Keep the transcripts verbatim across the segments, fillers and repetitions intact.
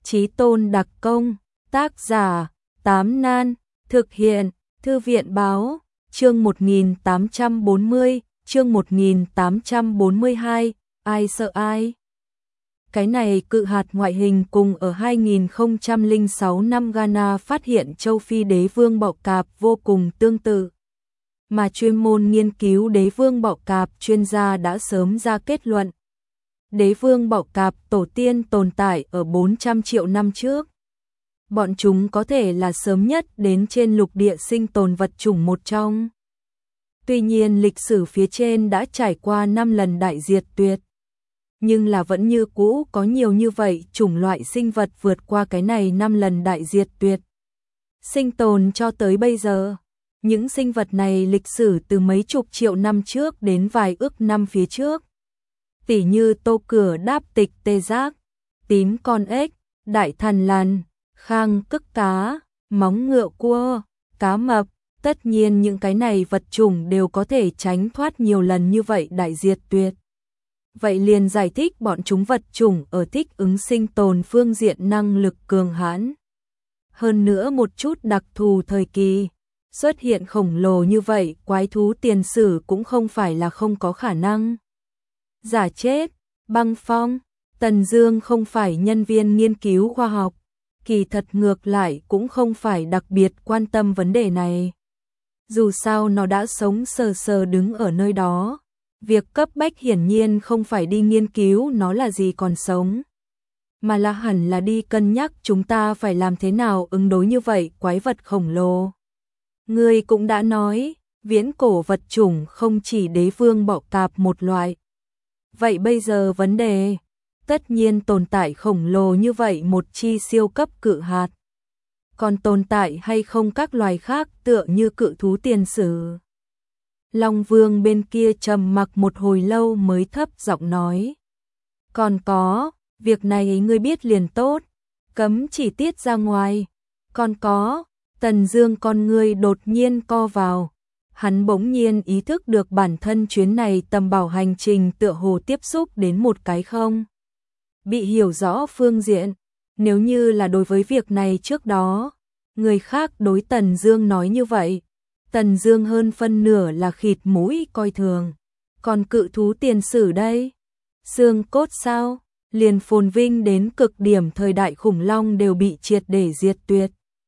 Chí Tôn đặc công, tác giả, Tám Nan, thực hiện, Thư viện báo, chương một nghìn tám trăm bốn mươi, chương một nghìn tám trăm bốn mươi hai, ai sợ ai? Cái này cự hạt ngoại hình cùng ở hai nghìn không trăm lẻ sáu năm Ghana phát hiện châu Phi đế vương bọ cạp vô cùng tương tự. Mà chuyên môn nghiên cứu đế vương bọ cạp chuyên gia đã sớm ra kết luận. Đế vương bọ cạp tổ tiên tồn tại ở bốn trăm triệu năm trước. Bọn chúng có thể là sớm nhất đến trên lục địa sinh tồn vật chủng một trong. Tuy nhiên lịch sử phía trên đã trải qua năm lần đại diệt tuyệt. Nhưng là vẫn như cũ có nhiều như vậy chủng loại sinh vật vượt qua cái này năm lần đại diệt tuyệt. Sinh tồn cho tới bây giờ. Những sinh vật này lịch sử từ mấy chục triệu năm trước đến vài ước năm phía trước. Tỉ như tô cửa đáp tịch tê giác, tím con ếch, đại thần lằn, khang cức cá, móng ngựa cua, cá mập. Tất nhiên những cái này vật chủng đều có thể tránh thoát nhiều lần như vậy đại diệt tuyệt. Vậy liền giải thích bọn chúng vật chủng ở thích ứng sinh tồn phương diện năng lực cường hãn. Hơn nữa một chút đặc thù thời kỳ, xuất hiện khổng lồ như vậy quái thú tiền sử cũng không phải là không có khả năng. Giả chết, băng phong, Tần Dương không phải nhân viên nghiên cứu khoa học, kỳ thật ngược lại cũng không phải đặc biệt quan tâm vấn đề này. Dù sao nó đã sống sờ sờ đứng ở nơi đó, việc cấp bách hiển nhiên không phải đi nghiên cứu nó là gì còn sống, mà là hẳn là đi cân nhắc chúng ta phải làm thế nào ứng đối như vậy quái vật khổng lồ. Ngươi cũng đã nói, viễn cổ vật chủng không chỉ đế vương bọ cạp một loại. Vậy bây giờ vấn đề, tất nhiên tồn tại khổng lồ như vậy một chi siêu cấp cự hạt. Còn tồn tại hay không các loài khác tựa như cự thú tiền sử? Long Vương bên kia trầm mặc một hồi lâu mới thấp giọng nói. Còn có, việc này ngươi biết liền tốt, cấm chỉ tiết ra ngoài. Còn có, Tần Dương con ngươi đột nhiên co vào. Hắn bỗng nhiên ý thức được bản thân chuyến này tầm bảo hành trình tựa hồ tiếp xúc đến một cái không bị hiểu rõ phương diện. Nếu như là đối với việc này trước đó, người khác đối Tần Dương nói như vậy, Tần Dương hơn phân nửa là khịt mũi coi thường. Còn cự thú tiền sử đây, xương cốt sao, liền phồn vinh đến cực điểm thời đại khủng long đều bị triệt để diệt tuyệt,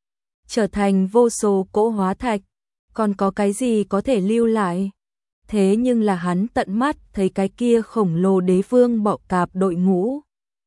trở thành vô số cỗ hóa thạch, còn có cái gì có thể lưu lại? Thế nhưng là hắn tận mắt thấy cái kia khổng lồ đế vương bọ cạp đội ngũ,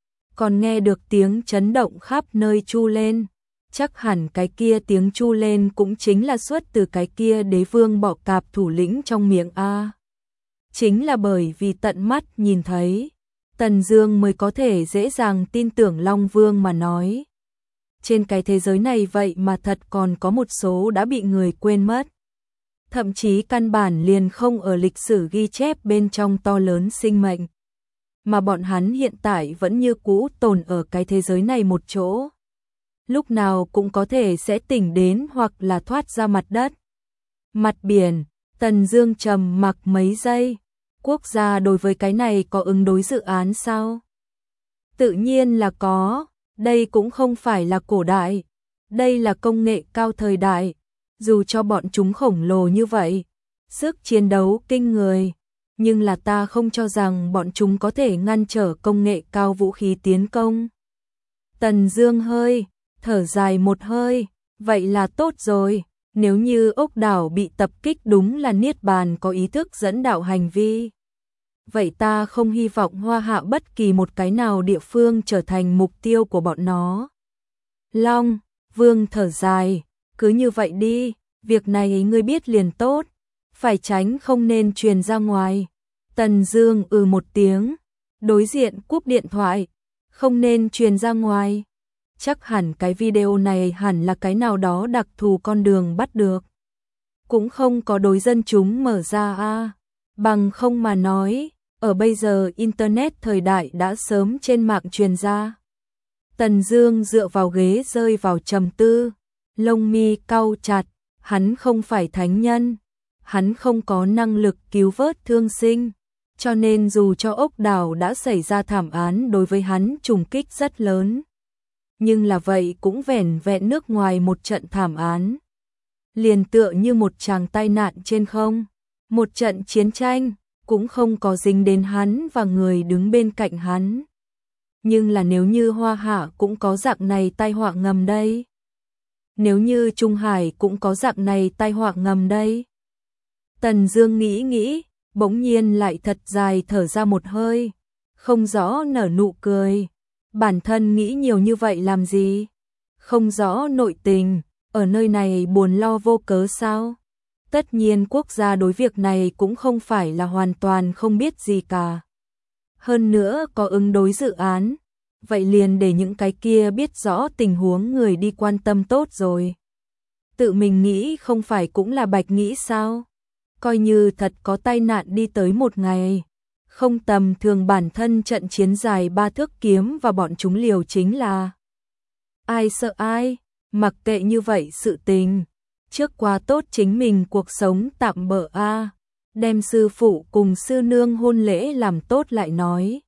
còn nghe được tiếng chấn động khắp nơi chu lên, chắc hẳn cái kia tiếng chu lên cũng chính là xuất từ cái kia đế vương bọ cạp thủ lĩnh trong miệng a. Chính là bởi vì tận mắt nhìn thấy, Tần Dương mới có thể dễ dàng tin tưởng Long Vương mà nói. Trên cái thế giới này vậy mà thật còn có một số đã bị người quên mất. Thậm chí căn bản liền không ở lịch sử ghi chép bên trong to lớn sinh mệnh. Mà bọn hắn hiện tại vẫn như cũ tồn ở cái thế giới này một chỗ. Lúc nào cũng có thể sẽ tỉnh đến hoặc là thoát ra mặt đất. Mặt biển, Tần Dương trầm mặc mấy giây. Quốc gia đối với cái này có ứng đối dự án sao? Tự nhiên là có, đây cũng không phải là cổ đại. Đây là công nghệ cao thời đại. Dù cho bọn chúng khổng lồ như vậy, sức chiến đấu kinh người, nhưng là ta không cho rằng bọn chúng có thể ngăn trở công nghệ cao vũ khí tiến công. Tần Dương hơi thở dài một hơi, vậy là tốt rồi, nếu như ốc đảo bị tập kích đúng là Niết Bàn có ý thức dẫn đạo hành vi. Vậy ta không hy vọng Hoa Hạ bất kỳ một cái nào địa phương trở thành mục tiêu của bọn nó. Long Vương thở dài, cứ như vậy đi, việc này ngươi biết liền tốt, phải tránh không nên truyền ra ngoài. Tần Dương ừ một tiếng, đối diện cúp điện thoại, không nên truyền ra ngoài. Chắc hẳn cái video này hẳn là cái nào đó đặc thù con đường bắt được. Cũng không có đối dân chúng mở ra a, bằng không mà nói, ở bây giờ internet thời đại đã sớm trên mạng truyền ra. Tần Dương dựa vào ghế rơi vào trầm tư, lông mi cau chặt, hắn không phải thánh nhân, hắn không có năng lực cứu vớt thương sinh, cho nên dù cho ốc đảo đã xảy ra thảm án đối với hắn trùng kích rất lớn, nhưng là vậy cũng vẻn vẹn nước ngoài một trận thảm án. Liền tựa như một tràng tai nạn trên không, một trận chiến tranh, cũng không có dính đến hắn và người đứng bên cạnh hắn. Nhưng là nếu như Hoa Hạ cũng có dạng này tai họa ngầm đây? Nếu như Trung Hải cũng có dạng này tai họa ngầm đây? Tần Dương nghĩ nghĩ, bỗng nhiên lại thật dài thở ra một hơi, không rõ nở nụ cười. Bản thân nghĩ nhiều như vậy làm gì? Không rõ nội tình, ở nơi này buồn lo vô cớ sao? Tất nhiên quốc gia đối việc này cũng không phải là hoàn toàn không biết gì cả. Hơn nữa có ứng đối dự án, vậy liền để những cái kia biết rõ tình huống người đi quan tâm tốt rồi. Tự mình nghĩ không phải cũng là bạch nghĩ sao? Coi như thật có tai nạn đi tới một ngày, không tầm thường bản thân trận chiến dài ba thước kiếm và bọn chúng liều chính là. Ai sợ ai, mặc kệ như vậy sự tình. Trước qua tốt chính mình cuộc sống tạm bợ a, đem sư phụ cùng sư nương hôn lễ làm tốt lại nói.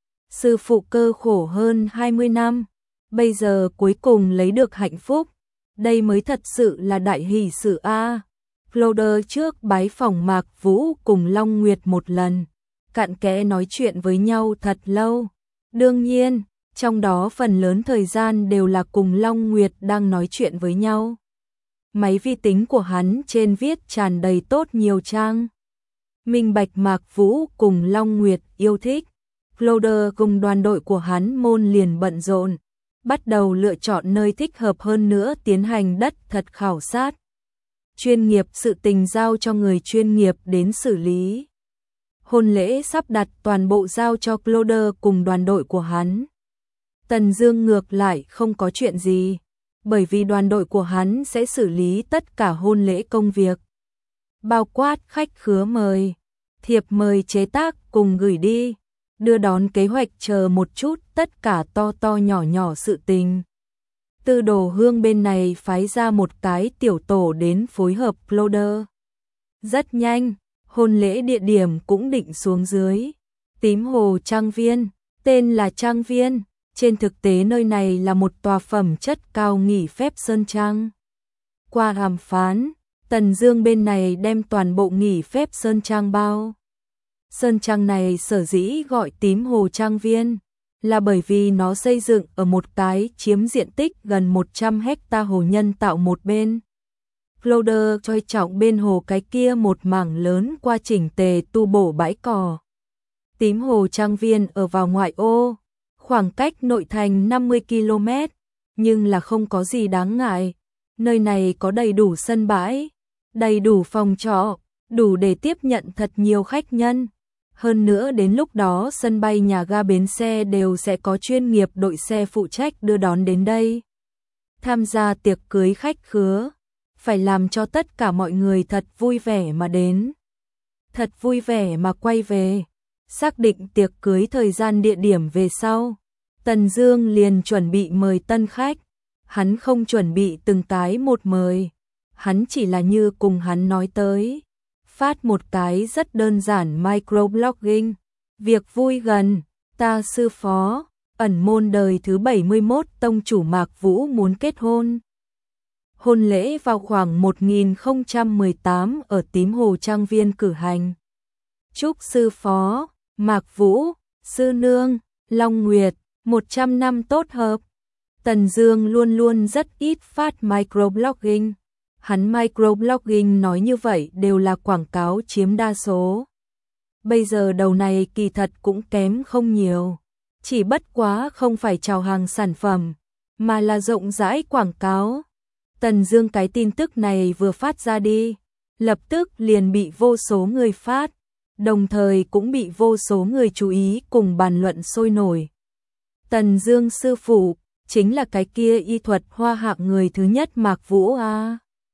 Sư phụ cơ khổ hơn hai mươi năm, bây giờ cuối cùng lấy được hạnh phúc, đây mới thật sự là đại hỷ sự a. Cloder trước bái phỏng Mạc Vũ cùng Long Nguyệt một lần, cặn kẽ nói chuyện với nhau thật lâu. Đương nhiên, trong đó phần lớn thời gian đều là cùng Long Nguyệt đang nói chuyện với nhau. Máy vi tính của hắn trên viết tràn đầy tốt nhiều trang. Minh bạch Mạc Vũ cùng Long Nguyệt yêu thích. Cloder cùng đoàn đội của hắn môn liền bận rộn, bắt đầu lựa chọn nơi thích hợp hơn nữa tiến hành đất thật khảo sát. Chuyên nghiệp sự tình giao cho người chuyên nghiệp đến xử lý. Hôn lễ sắp đặt toàn bộ giao cho Cloder cùng đoàn đội của hắn. Tần Dương ngược lại không có chuyện gì, bởi vì đoàn đội của hắn sẽ xử lý tất cả hôn lễ công việc. Bao quát khách khứa mời, thiệp mời chế tác cùng gửi đi, đưa đón kế hoạch chờ một chút tất cả to to nhỏ nhỏ sự tình. Tư Đồ Hương bên này phái ra một cái tiểu tổ đến phối hợp Cloder. Rất nhanh, hôn lễ địa điểm cũng định xuống dưới. Tím Hồ Trang Viên, tên là Trang Viên, trên thực tế nơi này là một tòa phẩm chất cao nghỉ phép sơn trang. Qua đàm phán, Tần Dương bên này đem toàn bộ nghỉ phép sơn trang bao. Sơn trang này sở dĩ gọi Tím Hồ Trang Viên là bởi vì nó xây dựng ở một cái chiếm diện tích gần một trăm héc ta hồ nhân tạo một bên. Cloder coi trọng bên hồ cái kia một mảng lớn qua chỉnh tề tu bổ bãi cỏ. Tím Hồ Trang Viên ở vào ngoại ô, khoảng cách nội thành năm mươi ki lô mét, nhưng là không có gì đáng ngại. Nơi này có đầy đủ sân bãi, đầy đủ phòng trọ, đủ để tiếp nhận thật nhiều khách nhân. Hơn nữa đến lúc đó sân bay nhà ga bến xe đều sẽ có chuyên nghiệp đội xe phụ trách đưa đón đến đây. Tham gia tiệc cưới khách khứa, phải làm cho tất cả mọi người thật vui vẻ mà đến. Thật vui vẻ mà quay về. Xác định tiệc cưới thời gian địa điểm về sau, Tần Dương liền chuẩn bị mời tân khách. Hắn không chuẩn bị từng cái một mời, hắn chỉ là như cùng hắn nói tới, phát một cái rất đơn giản microblogging. Việc vui gần, ta sư phó, ẩn môn đời thứ bảy mươi mốt tông chủ Mạc Vũ muốn kết hôn. Hôn lễ vào khoảng một nghìn không trăm mười tám ở Tím Hồ Trang Viên cử hành. Chúc sư phó, Mạc Vũ, sư nương, Long Nguyệt, một trăm năm tốt hợp. Tần Dương luôn luôn rất ít phát microblogging. Hắn microblogging nói như vậy đều là quảng cáo chiếm đa số. Bây giờ đầu này kỳ thật cũng kém không nhiều. Chỉ bất quá không phải chào hàng sản phẩm, mà là rộng rãi quảng cáo. Tần Dương cái tin tức này vừa phát ra đi, lập tức liền bị vô số người phát, đồng thời cũng bị vô số người chú ý cùng bàn luận sôi nổi. Tần Dương sư phụ chính là cái kia y thuật hoa hạng người thứ nhất Mạc Vũ a.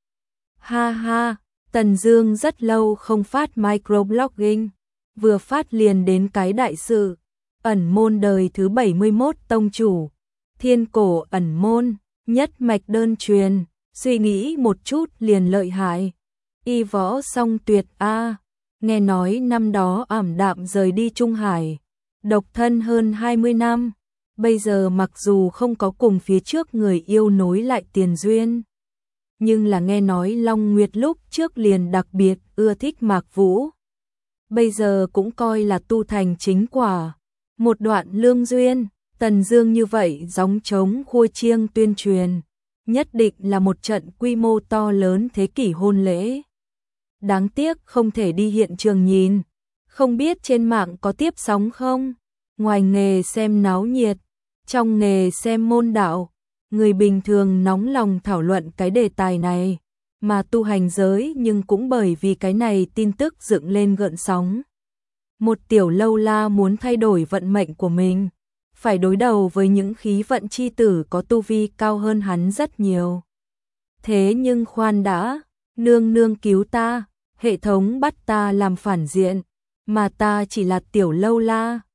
Ha ha, Tần Dương rất lâu không phát microblogging, vừa phát liền đến cái đại sự, ẩn môn đời thứ bảy mươi mốt tông chủ, thiên cổ ẩn môn, nhất mạch đơn truyền, suy nghĩ một chút liền lợi hại. Y võ song tuyệt a, nghe nói năm đó ảm đạm rời đi Trung Hải, độc thân hơn hai mươi năm, Bây giờ mặc dù không có cùng phía trước người yêu nối lại tiền duyên, nhưng là nghe nói Long Nguyệt lúc trước liền đặc biệt ưa thích Mạc Vũ. Bây giờ cũng coi là tu thành chính quả. Một đoạn lương duyên, Tần Dương như vậy gióng trống khua chiêng tuyên truyền, nhất định là một trận quy mô to lớn thế kỷ hôn lễ. Đáng tiếc không thể đi hiện trường nhìn, không biết trên mạng có tiếp sóng không? Ngoài nghề xem náo nhiệt, trong nghề xem môn đạo, người bình thường nóng lòng thảo luận cái đề tài này, mà tu hành giới nhưng cũng bởi vì cái này tin tức dựng lên gợn sóng. Một tiểu lâu la muốn thay đổi vận mệnh của mình, phải đối đầu với những khí vận chi tử có tu vi cao hơn hắn rất nhiều. Thế nhưng khoan đã, nương nương cứu ta, hệ thống bắt ta làm phản diện, mà ta chỉ là tiểu lâu la,